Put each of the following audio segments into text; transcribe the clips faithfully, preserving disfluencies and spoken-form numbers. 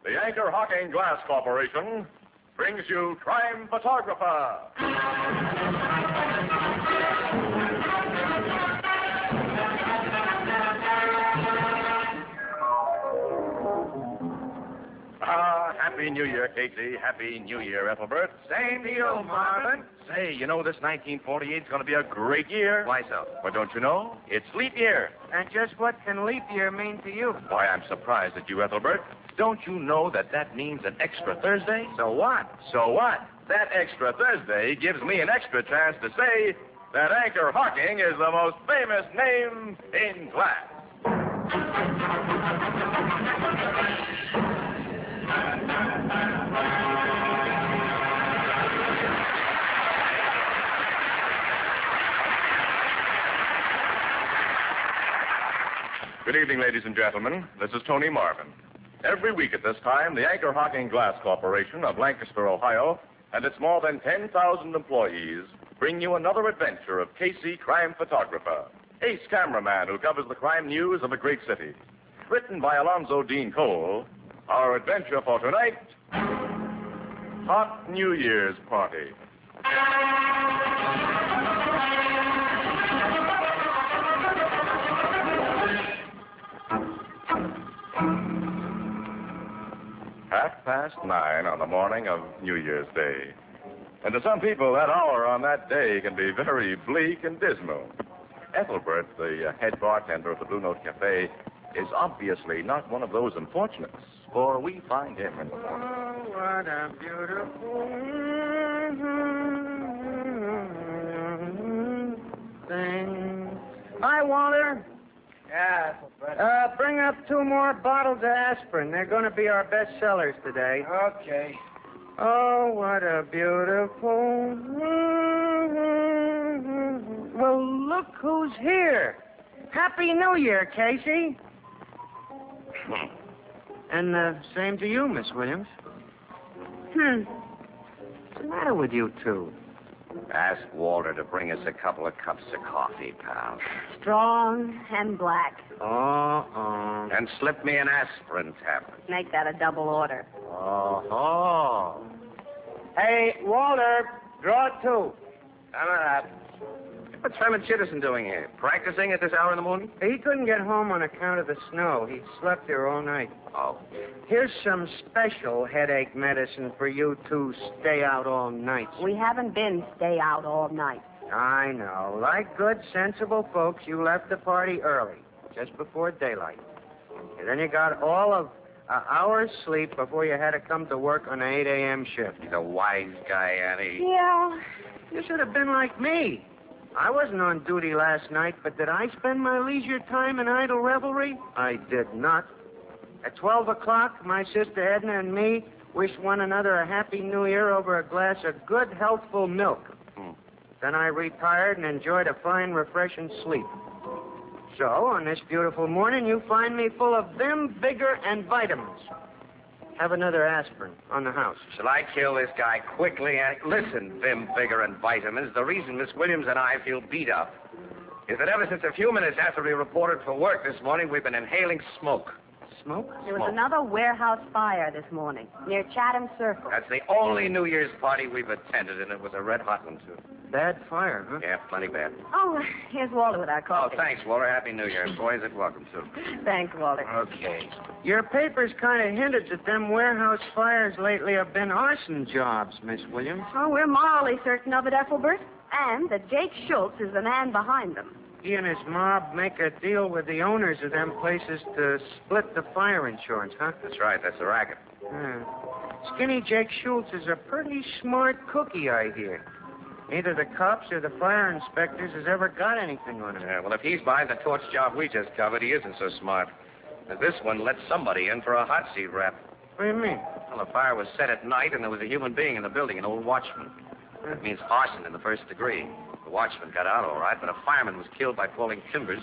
the Anchor Hocking Glass Corporation brings you Crime Photographer. Ah, Happy New Year, Casey. Happy New Year, Ethelbert. Same to you, Marvin. Say, you know this nineteen forty-eight is going to be a great year. Why so? Well, don't you know? It's leap year. And just what can leap year mean to you? Why, I'm surprised at you, Ethelbert. Don't you know that that means an extra Thursday? So what? So what? That extra Thursday gives me an extra chance to say that Anchor Hocking is the most famous name in glass. Good evening, ladies and gentlemen. This is Tony Marvin. Every week at this time, the Anchor Hocking Glass Corporation of Lancaster, Ohio, and its more than ten thousand employees bring you another adventure of Casey, crime photographer, ace cameraman who covers the crime news of a great city. Written by Alonzo Dean Cole, our adventure for tonight, Hot New Year's Party. Half past nine on the morning of New Year's Day. And to some people, that hour on that day can be very bleak and dismal. Ethelbert, the uh, head bartender of the Blue Note Cafe, is obviously not one of those unfortunates, for we find him in the morning. Oh, what a beautiful thing. Hi, Walter. Yeah, Uh, bring up two more bottles of aspirin. They're going to be our best sellers today. okay. Oh, what a beautiful... Well, look who's here. Happy New Year, Casey. And uh, same to you, Miss Williams. Hmm. What's the matter with you two? Ask Walter to bring us a couple of cups of coffee, pal. Strong and black. Uh-uh. And slip me an aspirin tablet. Make that a double order. Oh. Hey, Walter, draw two. Come on up. What's Herman Chitterson doing here? Practicing at this hour in the morning? He couldn't get home on account of the snow. He slept here all night. Oh. Here's some special headache medicine for you to stay out all night. We haven't been stay out all night. I know. Like good, sensible folks, you left the party early, just before daylight. And then you got all of an hour's sleep before you had to come to work on an eight a.m. shift. He's a wise guy, Annie. Yeah. You should have been like me. I wasn't on duty last night, but did I spend my leisure time in idle revelry? I did not. At twelve o'clock, my sister Edna and me wished one another a happy new year over a glass of good, healthful milk. Hmm. Then I retired and enjoyed a fine, refreshing sleep. So, on this beautiful morning, you find me full of vim, vigor, and vitamins. Have another aspirin on the house. Shall I kill this guy quickly, Annie? Listen, Vim, vigor, and vitamins. The reason Miss Williams and I feel beat up is that ever since a few minutes after we reported for work this morning, we've been inhaling smoke. Smoke? There was Smoke. another warehouse fire this morning near Chatham Circle. That's the only New Year's party we've attended, and it was a red-hot one, too. Bad fire, huh? Yeah, plenty bad. Oh, here's Walter with our Oh, coffee. thanks, Walter. Happy New Year. Boys, it's welcome, too. Thanks, Walter. Okay. Your papers kind of hinted that them warehouse fires lately have been arson jobs, Miss Williams. Oh, we're morally certain of it, Ethelbert. And that Jake Schultz is the man behind them. He and his mob make a deal with the owners of them places to split the fire insurance, huh? That's right. That's the racket. Yeah. Skinny Jake Schultz is a pretty smart cookie, I hear. Neither the cops or the fire inspectors has ever got anything on him. Yeah, well, if he's behind the torch job we just covered, he isn't so smart. And this one let somebody in for a hot seat rap. What do you mean? Well, the fire was set at night, and there was a human being in the building, an old watchman. That means arson in the first degree. The watchman got out all right, but a fireman was killed by falling timbers.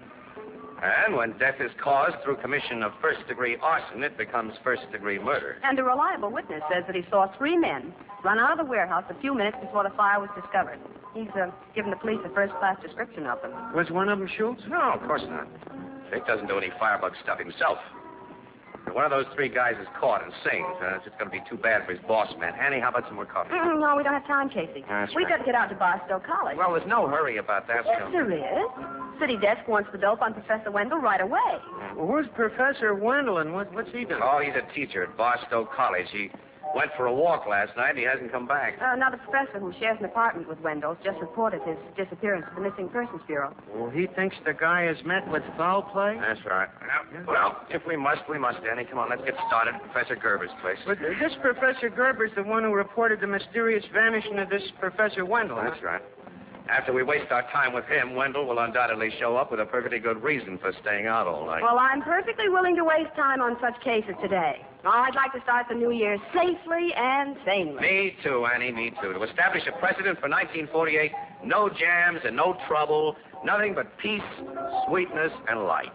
And when death is caused through commission of first-degree arson, it becomes first-degree murder. And a reliable witness says that he saw three men run out of the warehouse a few minutes before the fire was discovered. He's uh, given the police a first-class description of them. Was one of them Schultz? No, of course not. Jake doesn't do any firebug stuff himself. The one of those three guys is caught and sings. Uh, it's just going to be too bad for his boss man. Annie, how about some more coffee? Mm, no, we don't have time, Casey. That's We've right. got to get out to Barstow College. Well, there's no hurry about that. yes, so- there is. City desk wants the dope on Professor Wendell right away. Well, who's Professor Wendell and what, what's he doing? Oh, he's a teacher at Barstow College. He went for a walk last night and he hasn't come back. Uh, another professor who shares an apartment with Wendell's just reported his disappearance to the Missing Persons Bureau. Well, he thinks the guy has met with foul play? That's right. Well, well, if we must, we must, Annie. Come on, let's get started at Professor Gerber's place. But uh, this Professor Gerber's the one who reported the mysterious vanishing of this Professor Wendell. That's right. After we waste our time with him, Wendell will undoubtedly show up with a perfectly good reason for staying out all night. Well, I'm perfectly willing to waste time on such cases today. I'd like to start the new year safely and sanely. Me too, Annie, me too. To establish a precedent for nineteen forty-eight, no jams and no trouble, nothing but peace, sweetness, and light.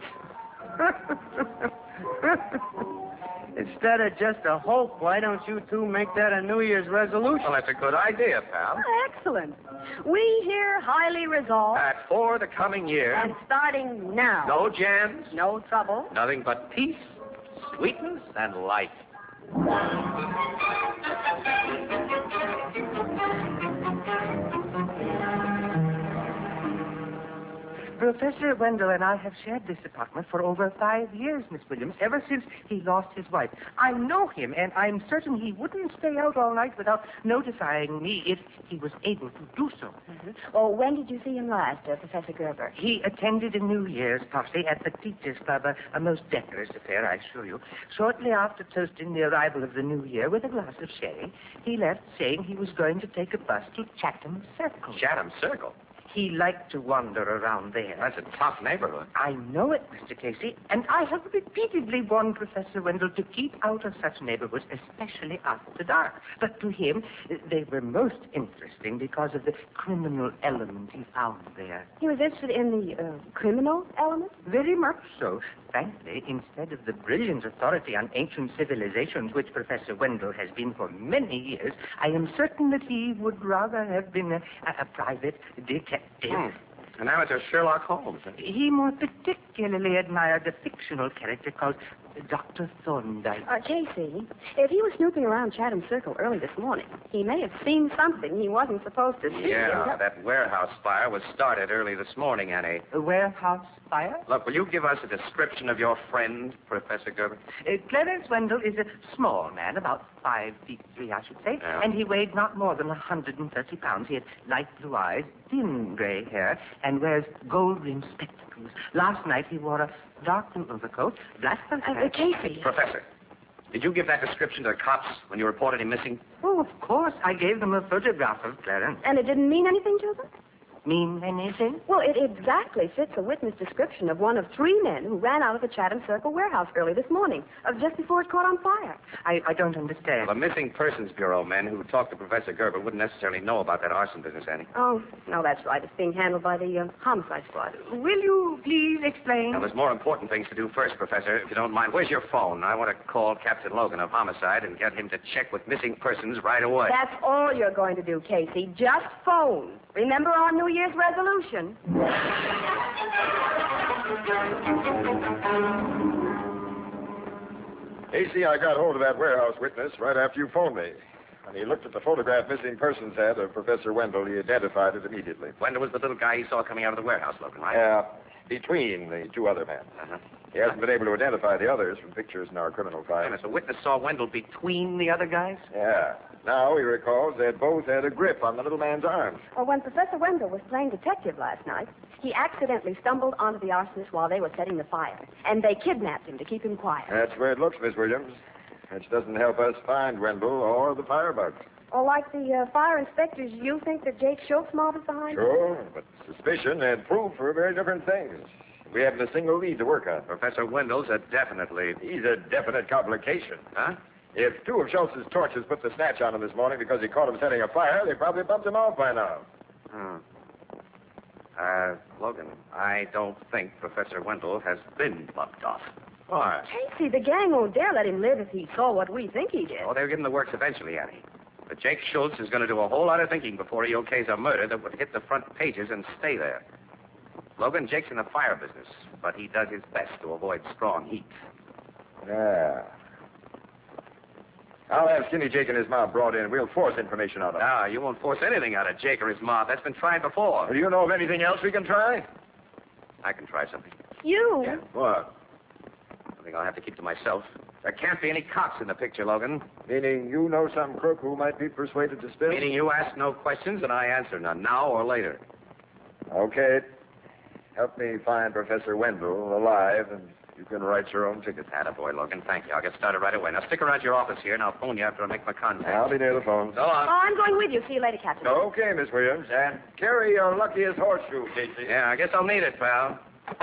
Instead of just a hope, why don't you two make that a New Year's resolution? Well, that's a good idea, pal. Excellent. We here highly resolve, That for the coming year, and starting now, no jams, no trouble. nothing but peace, sweetness, and light. Professor Wendell and I have shared this apartment for over five years, Miss Williams, ever since he lost his wife. I know him, and I'm certain he wouldn't stay out all night without notifying me if he was able to do so. Mm-hmm. Oh, when did you see him last, uh, Professor Gerber? He attended a New Year's party at the Teachers Club, a, a most decorous affair, I assure you. Shortly after toasting the arrival of the New Year with a glass of sherry, he left saying he was going to take a bus to Chatham Circle. Chatham Circle. He liked to wander around there. That's a tough neighborhood. I know it, Mister Casey, and I have repeatedly warned Professor Wendell to keep out of such neighborhoods, especially after dark. But to him, they were most interesting because of the criminal element he found there. He was interested in the uh, criminal element? Very much so. Frankly, instead of the brilliant authority on ancient civilizations which Professor Wendell has been for many years, I am certain that he would rather have been a, a, a private detective. Hmm. An amateur Sherlock Holmes. He more particularly admired a fictional character called Doctor Thorndyke. Uh, Casey, if he was snooping around Chatham Circle early this morning, he may have seen something he wasn't supposed to see. Yeah, that warehouse fire was started early this morning, Annie. A warehouse fire? Look, will you give us a description of your friend, Professor Gerber? Uh, Clarence Wendell is a small man, about five feet three, I should say, Yeah. and he weighed not more than one hundred thirty pounds. He had light blue eyes, thin gray hair, and wears gold-rimmed spectacles. Last night he wore a dark blue overcoat, black velvet Uh, uh, Casey. Professor, did you give that description to the cops when you reported him missing? Oh, of course. I gave them a photograph of Clarence. And it didn't mean anything to them? Mean anything? Well, it exactly fits a witness description of one of three men who ran out of the Chatham Circle warehouse early this morning, uh, just before it caught on fire. I, I don't understand. Well, the Missing Persons Bureau men who talked to Professor Gerber wouldn't necessarily know about that arson business, Annie. Oh, no, that's right. It's being handled by the uh, homicide squad. Will you please explain? Now, there's more important things to do first, Professor, if you don't mind. Where's your phone? I want to call Captain Logan of Homicide and get him to check with Missing Persons right away. That's all you're going to do, Casey. Just phone. Remember our New Year's resolution. Casey, I got hold of that warehouse witness right after you phoned me. When he looked at the photograph Missing Persons had of Professor Wendell, he identified it immediately. Wendell was the little guy he saw coming out of the warehouse, Logan, right? Yeah, between the two other men. Uh-huh. He hasn't been able to identify the others from pictures in our criminal Wait a file. minute, the witness saw Wendell between the other guys? Yeah. Now he recalls they both had a grip on the little man's arms. Well, when Professor Wendell was playing detective last night, he accidentally stumbled onto the arsonists while they were setting the fire, and they kidnapped him to keep him quiet. That's where it looks, Miss Williams. Which doesn't help us find Wendell or the firebugs. Or like the uh, fire inspectors, you think that Jake Schultz modeled behind it? Sure, but suspicion and proof are very different things. We haven't a single lead to work on. Professor Wendell's a definite lead. He's a definite complication. Huh? If two of Schultz's torches put the snatch on him this morning because he caught him setting a fire, they probably bumped him off by now. Hmm. Uh, Logan, I don't think Professor Wendell has been bumped off. Why? Casey, the gang won't dare let him live if he saw what we think he did. Oh, they'll give him the works eventually, Annie. But Jake Schultz is going to do a whole lot of thinking before he okays a murder that would hit the front pages and stay there. Logan, Jake's in the fire business, but he does his best to avoid strong heat. Yeah. I'll have Skinny Jake and his mob brought in. We'll force information out of them. No, you won't force anything out of Jake or his mob. That's been tried before. Do you know of anything else we can try? I can try something. You? Yeah. What? Something I'll have to keep to myself. There can't be any cops in the picture, Logan. Meaning you know some crook who might be persuaded to spill? Meaning you ask no questions and I answer none, now or later. Okay. Help me find Professor Wendell alive, and you can write your own ticket. Attaboy, Logan. Thank you. I'll get started right away. Now stick around your office here, and I'll phone you after I make my contact. I'll be near the phone. So long. Oh, I'm going with you. See you later, Captain. Okay, Miss Williams. And carry your luckiest horseshoe, Casey. Yeah, I guess I'll need it, pal.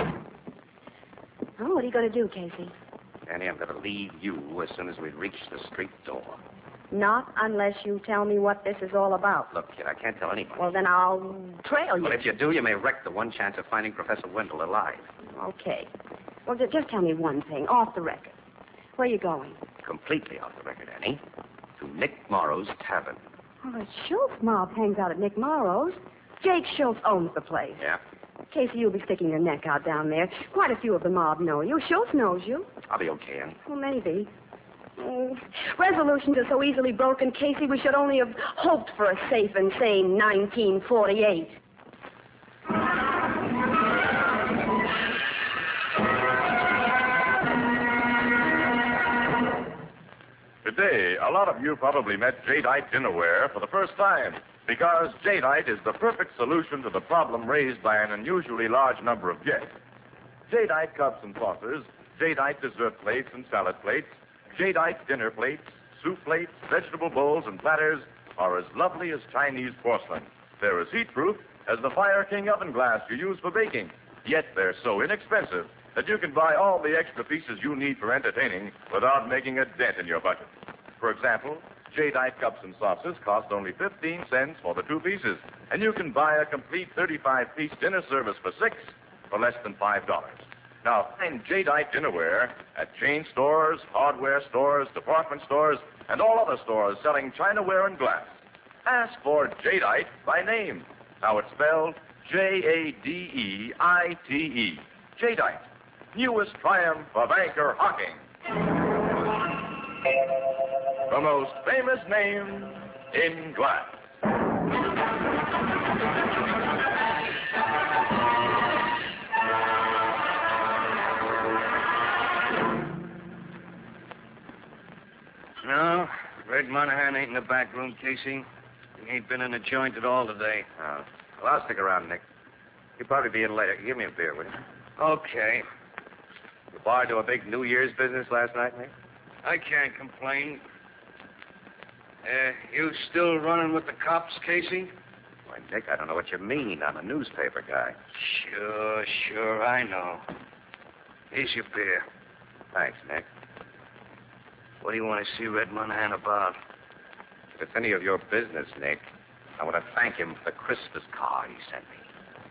Oh, what are you going to do, Casey? Danny, I'm going to leave you as soon as we reach the street door. Not unless you tell me what this is all about. Look, kid, I can't tell anybody. Well, then I'll trail you. But if you do, you may wreck the one chance of finding Professor Wendell alive. Okay. Well, ju- just tell me one thing, off the record. Where are you going? Completely off the record, Annie. To Nick Morrow's tavern. Oh, the Schultz mob hangs out at Nick Morrow's. Jake Schultz owns the place. Yeah? Casey, you'll be sticking your neck out down there. Quite a few of the mob know you. Schultz knows you. I'll be okay, Annie. Well, maybe. Mm. Resolutions are so easily broken, Casey, we should only have hoped for a safe and sane nineteen forty-eight. Today, a lot of you probably met Jadeite Dinnerware for the first time, because Jadeite is the perfect solution to the problem raised by an unusually large number of guests. Jadeite cups and saucers, Jadeite dessert plates and salad plates, Jadeite dinner plates, soup plates, vegetable bowls, and platters are as lovely as Chinese porcelain. They're as heat-proof as the Fire King oven glass you use for baking. Yet they're so inexpensive that you can buy all the extra pieces you need for entertaining without making a dent in your budget. For example, Jadeite cups and saucers cost only fifteen cents for the two pieces, and you can buy a complete thirty-five piece dinner service for six for less than five dollars. Now, find Jadeite Dinnerware at chain stores, hardware stores, department stores, and all other stores selling chinaware and glass. Ask for Jadeite by name. Now it's spelled J A D E I T E. Jadeite, newest triumph of anchor hocking. The most famous name in glass. No, Red Monahan ain't in the back room, Casey. He ain't been in the joint at all today. Oh. Well, I'll stick around, Nick. You'll probably be in later. Give me a beer, will you? Okay. The bar do a big New Year's business last night, Nick? I can't complain. Uh, you still running with the cops, Casey? Why, Nick, I don't know what you mean. I'm a newspaper guy. Sure, sure, I know. Here's your beer. Thanks, Nick. What do you want to see Red Monahan about? If it's any of your business, Nick, I want to thank him for the Christmas card he sent me.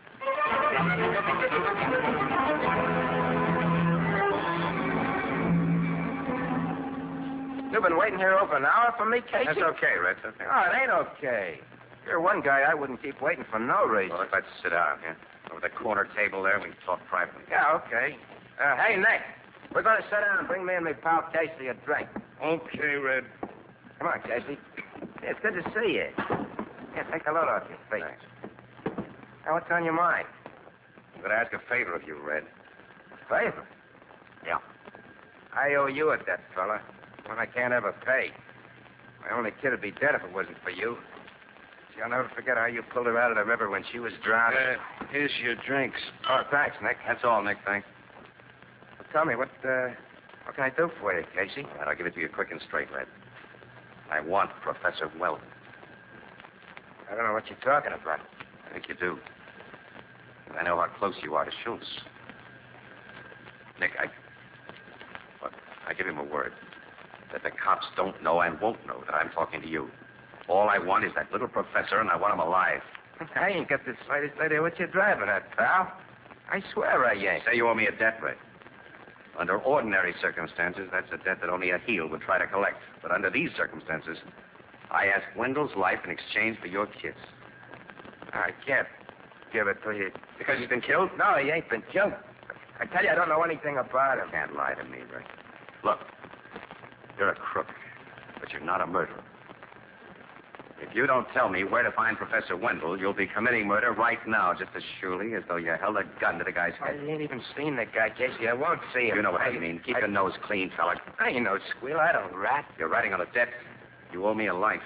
You've been waiting here over an hour for me, Casey? That's okay, Red. That's okay. Oh, it ain't okay. You're one guy I wouldn't keep waiting for no reason. Well, let's sit down here. Over the corner table there, we can talk privately. Yeah, okay. Uh, hey, Nick, we're going to sit down and bring me and my pal Casey a drink. Okay, Red. Come on, Casey. Yeah, it's good to see you. Yeah, take a load off your face. Thanks. Now, what's on your mind? I'm going to ask a favor of you, Red. Favor? Yeah. I owe you a debt, fella. One I can't ever pay. My only kid would be dead if it wasn't for you. See, I'll never forget how you pulled her out of the river when she was drowned. Uh, here's your drinks. Oh, thanks, Nick. That's all, Nick. Thanks. Well, tell me, what, uh, what can I do for you, Casey? All right, I'll give it to you quick and straight, Red. I want Professor Weldon. I don't know what you're talking about. I think you do. I know how close you are to Schultz. Nick, I... Look, I give him a word. That the cops don't know and won't know that I'm talking to you. All I want is that little professor, and I want him alive. I ain't got the slightest idea what you're driving at, pal. I swear I ain't. Say you owe me a debt, Red. Under ordinary circumstances, that's a debt that only a heel would try to collect. But under these circumstances, I ask Wendell's life in exchange for your kids. I can't give it to you. Because he's been killed? No, he ain't been killed. I tell you, I don't know anything about him. You can't lie to me, Red. Look, you're a crook, but you're not a murderer. If you don't tell me where to find Professor Wendell, you'll be committing murder right now, just as surely as though you held a gun to the guy's I head. ain't even seen the guy, Casey. I won't see him. You know what I, I mean. Keep I, your nose clean, fella. I ain't no squeal. I don't rat. You're writing on a debt. You owe me a life.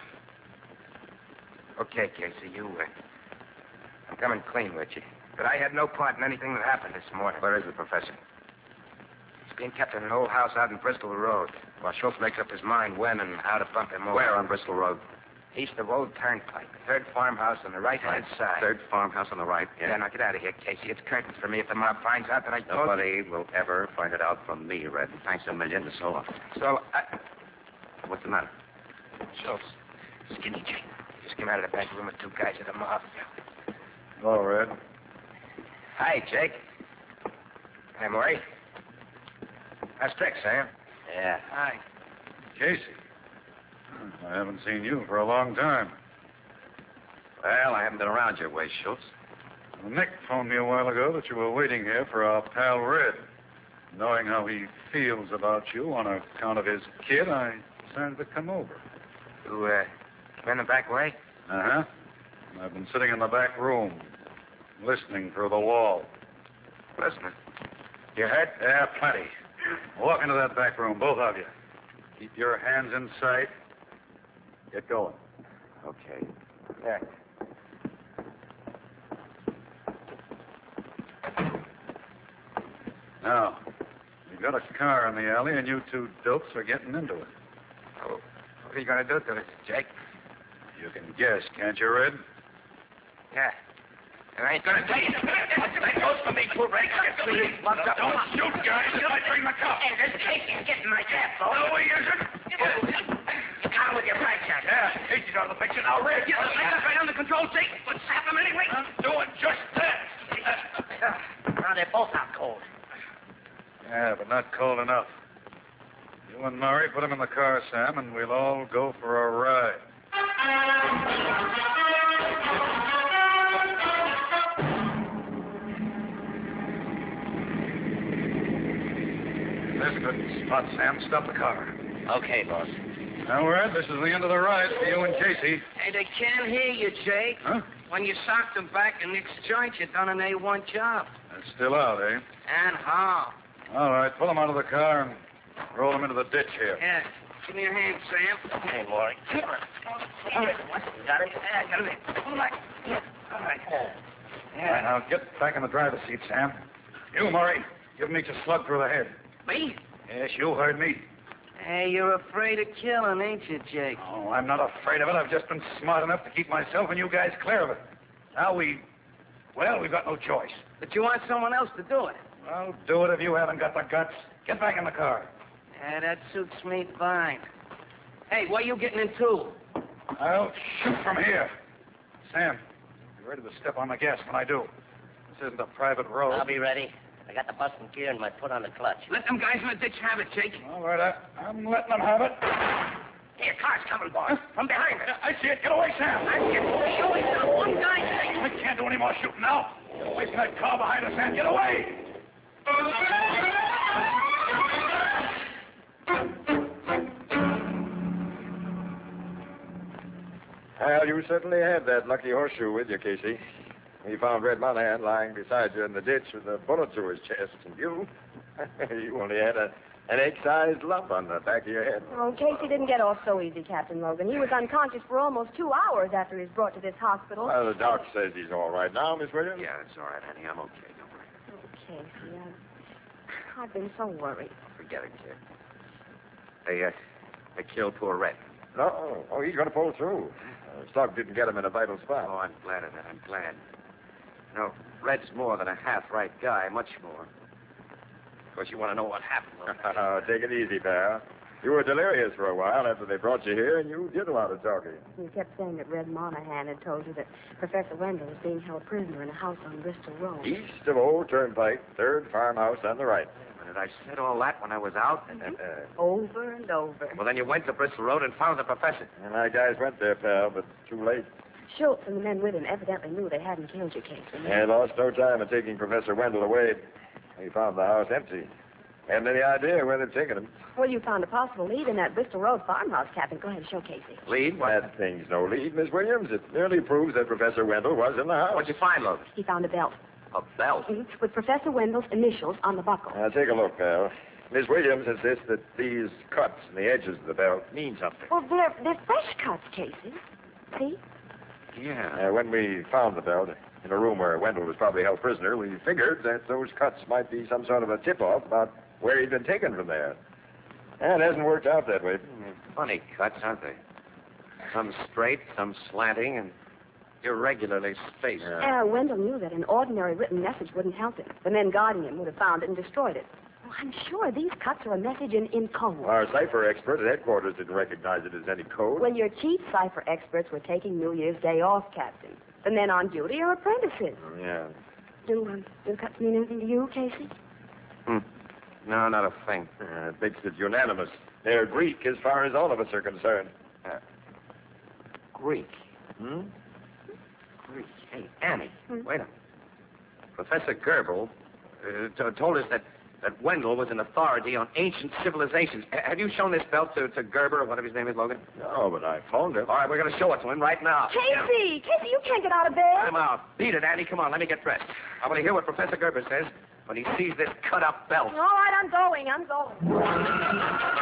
Okay, Casey, you, uh, I'm coming clean with you. But I had no part in anything that happened this morning. Where is the professor? He's being kept in an old house out in Bristol Road, while Schultz makes up his mind when and how to bump him over. Where on Bristol Road? East of Old Turnpike, third farmhouse on the right-hand side. Third farmhouse on the right. Yeah, Yeah. now get out of here, Casey. It's curtains for me if the mob finds out that I told Nobody will ever find it out from me, Red. Thanks a million, and so on. you. So, I... What's the matter? Schultz, Skinny Jake, just came out of the back room with two guys of the mob. Hello, Red. Hi, Jake. Hi, Maury. How's Trick, Sam? Yeah. Hi. Casey. I haven't seen you for a long time. Well, I haven't been around your way, Schultz. Nick phoned me a while ago that you were waiting here for our pal Red. Knowing how he feels about you on account of his kid, I decided to come over. You, uh, come in the back way? Uh-huh. I've been sitting in the back room, listening through the wall. Listening. You hurt? Yeah, plenty. Walk into that back room, both of you. Keep your hands in sight. Get going. Okay. Yeah. Now, we've got a car in the alley, and you two dopes are getting into it. Oh, what are you going to do to it, Jake? You can guess, can't you, Red? Yeah. And I ain't going to tell you. That goes for me, too, Ray. Don't shoot, guys. It might bring the cops. Hey, this Casey's getting my gas, though. No, he isn't. Down with your blackjack. Yeah, Casey's out of the picture now, Red. Yeah, I got right under control, Jake. Let's sap him anyway. I'm doing just that. Now, they're both out cold. Yeah, but not cold enough. You and Murray put him in the car, Sam, and we'll all go for a ride. This good spot, Sam. Stop the car. Okay, boss. Now, Red, this is the end of the ride for you and Casey. Hey, they can't hear you, Jake. Huh? When you socked them back in Nick's joint, you done an A one job. They're still out, eh? And how? All right, pull them out of the car and roll them into the ditch here. Yeah. Give me your hand, Sam. Hey, Maury. All right. What? Got it? Yeah, got it. Pull back. Yeah. All right. All right, now get back in the driver's seat, Sam. You, Murray, give me a slug through the head. Me? Yes, you heard me. Hey, you're afraid of killing, ain't you, Jake? Oh, I'm not afraid of it. I've just been smart enough to keep myself and you guys clear of it. Now we, well, we've got no choice. But you want someone else to do it. Well, do it if you haven't got the guts. Get back in the car. Yeah, that suits me fine. Hey, what are you getting into? I'll shoot from here. Sam, you ready to step on the gas when I do? This isn't a private road. I'll be ready. I got the bus in gear and my foot on the clutch. Let them guys in the ditch have it, Jake. All right, I, I'm letting them have it. Here, car's coming, boss. From behind us. I see it. Get away, Sam. I'm getting shooting now. One guy, Jake. We can't do any more shooting now. Get away from that car behind us, Sam. Get away. Well, you certainly had that lucky horseshoe with you, Casey. We found Red Monahan lying beside you in the ditch with a bullet through his chest, and you, you only had a, an egg-sized lump on the back of your head. Oh, Casey didn't get off so easy, Captain Logan. He was unconscious for almost two hours after he was brought to this hospital. Well, the doc says he's all right now, Miss Williams. Yeah, it's all right, honey. I'm okay. Don't worry. Oh, Casey, I've, I've been so worried. Forget it, kid. They, uh, they killed poor Red. No, oh, he's going to pull through. Uh, Slug didn't get him in a vital spot. Oh, I'm glad of that. I'm glad. You know, Red's more than a half-right guy, much more. Of course, you want to know what happened. Oh, take it easy, pal. You were delirious for a while after they brought you here, and you did a lot of talking. You kept saying that Red Monahan had told you that Professor Wendell was being held prisoner in a house on Bristol Road. East of Old Turnpike, third farmhouse on the right. Did I said all that when I was out? Mm-hmm. Over and over. Well, then you went to Bristol Road and found the professor. And my guys went there, pal, but too late. Schultz and the men with him evidently knew they hadn't killed you, Casey. They lost no time in taking Professor Wendell away. He found the house empty. Haven't any idea where they've taken him. Well, you found a possible lead in that Bristol Road farmhouse, Captain. Go ahead and show Casey. Lead? What? That thing's no lead, Miss Williams. It merely proves that Professor Wendell was in the house. What'd you find, Logan? He found a belt A belt. mhm, with Professor Wendell's initials on the buckle. Now, take a look, pal. Miss Williams insists that these cuts in the edges of the belt mean something. Well, they're, they're fresh cuts, Casey. See? Yeah. Uh, when we found the belt in a room where Wendell was probably held prisoner, we figured that those cuts might be some sort of a tip-off about where he'd been taken from there. And it hasn't worked out that way. Funny cuts, aren't they? Some straight, some slanting, and irregularly spaced. Yeah. Uh, Wendell knew that an ordinary written message wouldn't help him. The men guarding him would have found it and destroyed it. Well, I'm sure these cuts are a message in, in code. Our cipher expert at headquarters didn't recognize it as any code. Well, your chief cipher experts were taking New Year's Day off, Captain. The men on duty are apprentices. Yeah. Do, um, do the cuts mean anything to you, Casey? Hmm. No, not a thing. Uh, it makes it unanimous. They're Greek as far as all of us are concerned. Uh, Greek. Hmm? Greek. Hey, Annie, Hmm? wait a minute. Professor Goebel uh, t- told us that, that Wendell was an authority on ancient civilizations. H- have you shown this belt to, to Gerber, or whatever his name is, Logan? No, but I phoned him. All right, we're going to show it to him right now. Casey! Casey, you can't get out of bed. I'm out. Beat it, Annie. Come on, let me get dressed. I want to hear what Professor Gerber says when he sees this cut-up belt. All right, I'm going. I'm going.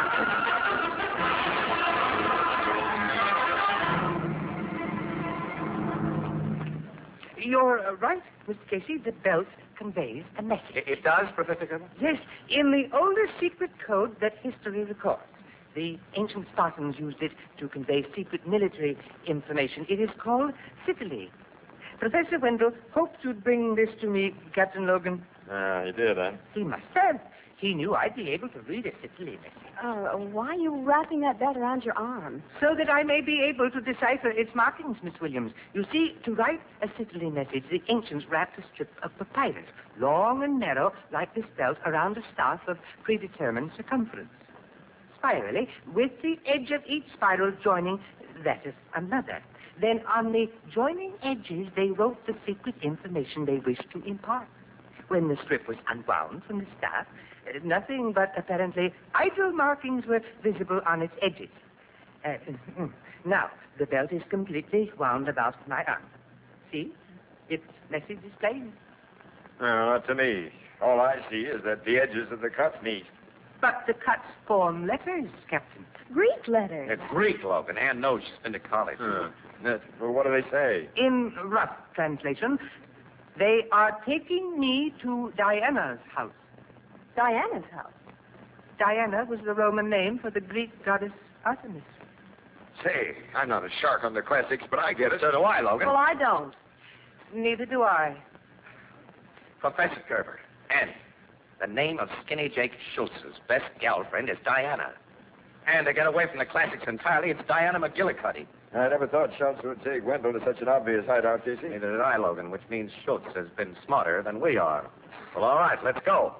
You're uh, right, Mister Casey. The belt conveys a message. It, it does, Professor Gerber? Yes, in the oldest secret code that history records. The ancient Spartans used it to convey secret military information. It is called Sicily. Professor Wendell hoped you'd bring this to me, Captain Logan. Ah, he did, huh? He must have. He knew I'd be able to read a Sicily message. Uh, why are you wrapping that belt around your arm? So that I may be able to decipher its markings, Miss Williams. You see, to write a Sicily message, the ancients wrapped a strip of papyrus, long and narrow, like this belt, around a staff of predetermined circumference. Spirally, with the edge of each spiral joining that of another. Then on the joining edges, they wrote the secret information they wished to impart. When the strip was unwound from the staff, uh, nothing but apparently idle markings were visible on its edges. Uh, now, the belt is completely wound about my arm. See? Its message is plain. No, not to me. All I see is that the edges of the cuts meet. But the cuts form letters, Captain. Greek letters. It's Greek, Logan. Ann knows she's been to college. Uh, well, what do they say? In rough translation, they are taking me to Diana's house. Diana's house. Diana was the Roman name for the Greek goddess Artemis. Say, I'm not a shark on the classics, but I get it. So do I, Logan. Well, I don't. Neither do I. Professor Gerber, Annie, the name of Skinny Jake Schultz's best girlfriend is Diana. And to get away from the classics entirely, it's Diana McGillicuddy. I never thought Schultz would take Wendell to such an obvious hideout, Casey. Neither did I, Logan, which means Schultz has been smarter than we are. Well, all right, let's go.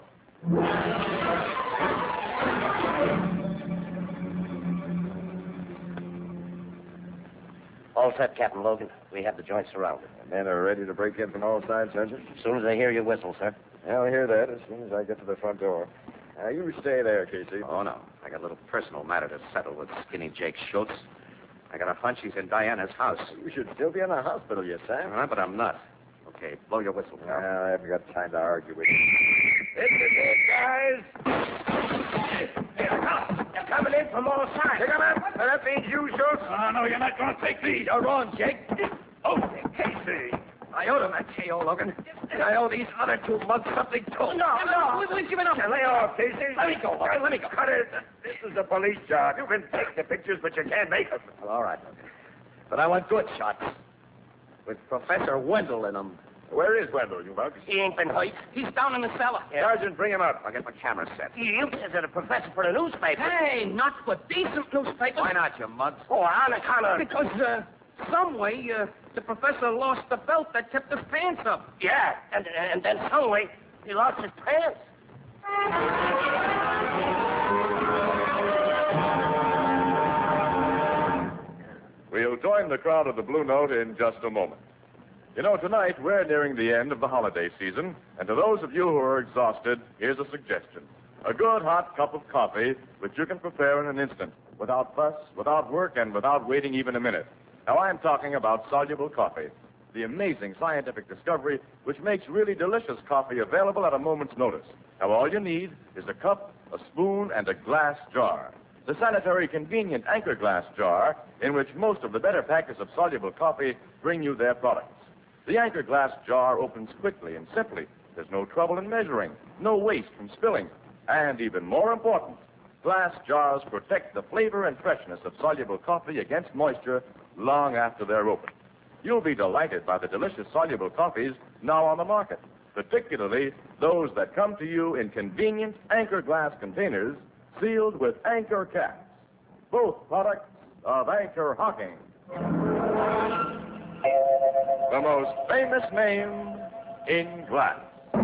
All set, Captain Logan. We have the joint surrounded. The men are ready to break in from all sides, Sergeant. As soon as they hear your whistle, sir. I'll hear that as soon as I get to the front door. Now, you stay there, Casey. Oh, no. I got a little personal matter to settle with Skinny Jake Schultz. I got a hunch he's in Diana's house. You should still be in the hospital, you All Sam. right, but I'm not. Okay, blow your whistle, pal. Well, I haven't got time to argue with you. This is it, guys. They're coming in from all sides. Pick 'em up. That means you, Schultz. Oh, no, you're not going to take these. You're wrong, Jake. Oh, Casey. I owe them that K O, Logan. And I owe these other two months something, too. No, no. We've given up. Lay off, Casey. Let me go, Logan. Let me go. Cut it. This is a police job. You can take the pictures, but you can't make them. Well, all right, Logan. But I want good shots. With Professor Wendell in them. Where is Wendell, you bugs? He ain't been hurt. He's down in the cellar. Sergeant, bring him up. I'll get my camera set. You visit a professor for the newspaper. Hey, not for decent newspapers. Why not, you mugs? Oh, on account of... Because, uh, some way, uh, the professor lost the belt that kept his pants up. Yeah, and, and then some way he lost his pants. We'll join the crowd of the Blue Note in just a moment. You know, tonight we're nearing the end of the holiday season, and to those of you who are exhausted, here's a suggestion. A good hot cup of coffee, which you can prepare in an instant, without fuss, without work, and without waiting even a minute. Now, I'm talking about soluble coffee, the amazing scientific discovery which makes really delicious coffee available at a moment's notice. Now, all you need is a cup, a spoon, and a glass jar. The sanitary, convenient Anchor glass jar in which most of the better packers of soluble coffee bring you their products. The Anchor glass jar opens quickly and simply. There's no trouble in measuring, no waste from spilling. And even more important, glass jars protect the flavor and freshness of soluble coffee against moisture long after they're opened. You'll be delighted by the delicious soluble coffees now on the market, particularly those that come to you in convenient Anchor glass containers sealed with Anchor caps. Both products of Anchor Hocking. The most famous name in glass.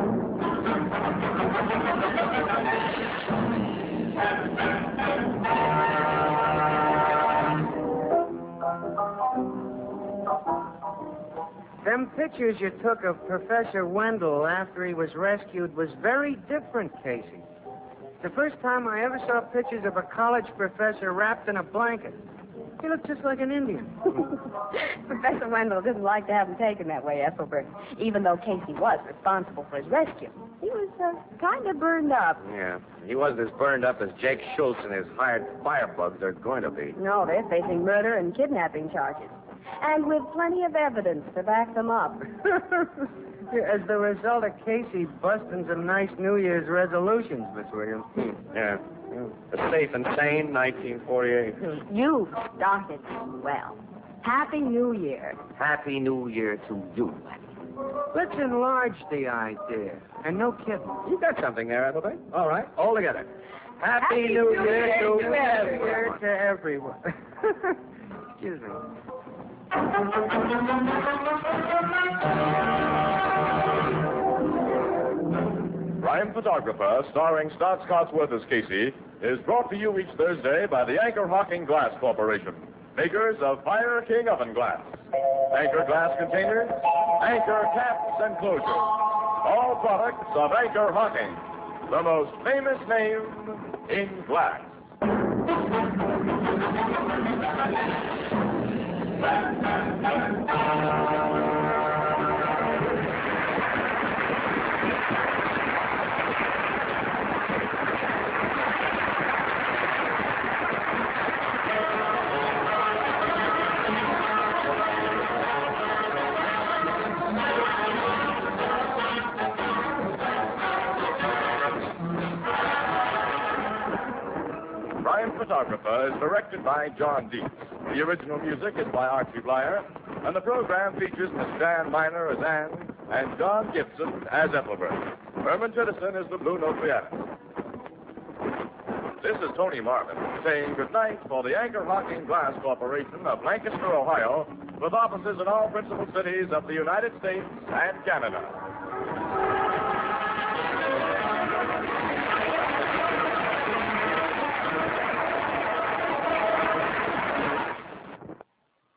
Them pictures you took of Professor Wendell after he was rescued was very different, Casey. The first time I ever saw pictures of a college professor wrapped in a blanket. He looked just like an Indian. Professor Wendell didn't like to have him taken that way, Ethelbert, even though Casey was responsible for his rescue. He was uh, kind of burned up. Yeah, he wasn't as burned up as Jake Schultz and his hired firebugs are going to be. No, they're facing murder and kidnapping charges. And with plenty of evidence to back them up. As the result of Casey busting some nice New Year's resolutions, Miss Williams. Hmm. Yeah. A safe and sane nineteen forty-eight. You started well. Happy New Year. Happy New Year to you. Let's enlarge the idea. And no kidding. You got something there, Ethelbert. All right, all together. Happy, Happy New, New Year, Year to to everyone. To everyone. Excuse me. Crime Photographer, starring Stott Cotsworth as Casey, is brought to you each Thursday by the Anchor Hocking Glass Corporation, makers of Fire King Oven Glass. Anchor glass containers, Anchor caps and closures. All products of Anchor Hocking, the most famous name in glass. Crime Photographer is directed by John Dietz. The original music is by Archie Blyer, and the program features Miss Jan Miner as Anne and John Gibson as Ethelbert. Herman Chittison is the Blue Note pianist. This is Tony Marvin saying goodnight for the Anchor Hocking Glass Corporation of Lancaster, Ohio, with offices in all principal cities of the United States and Canada.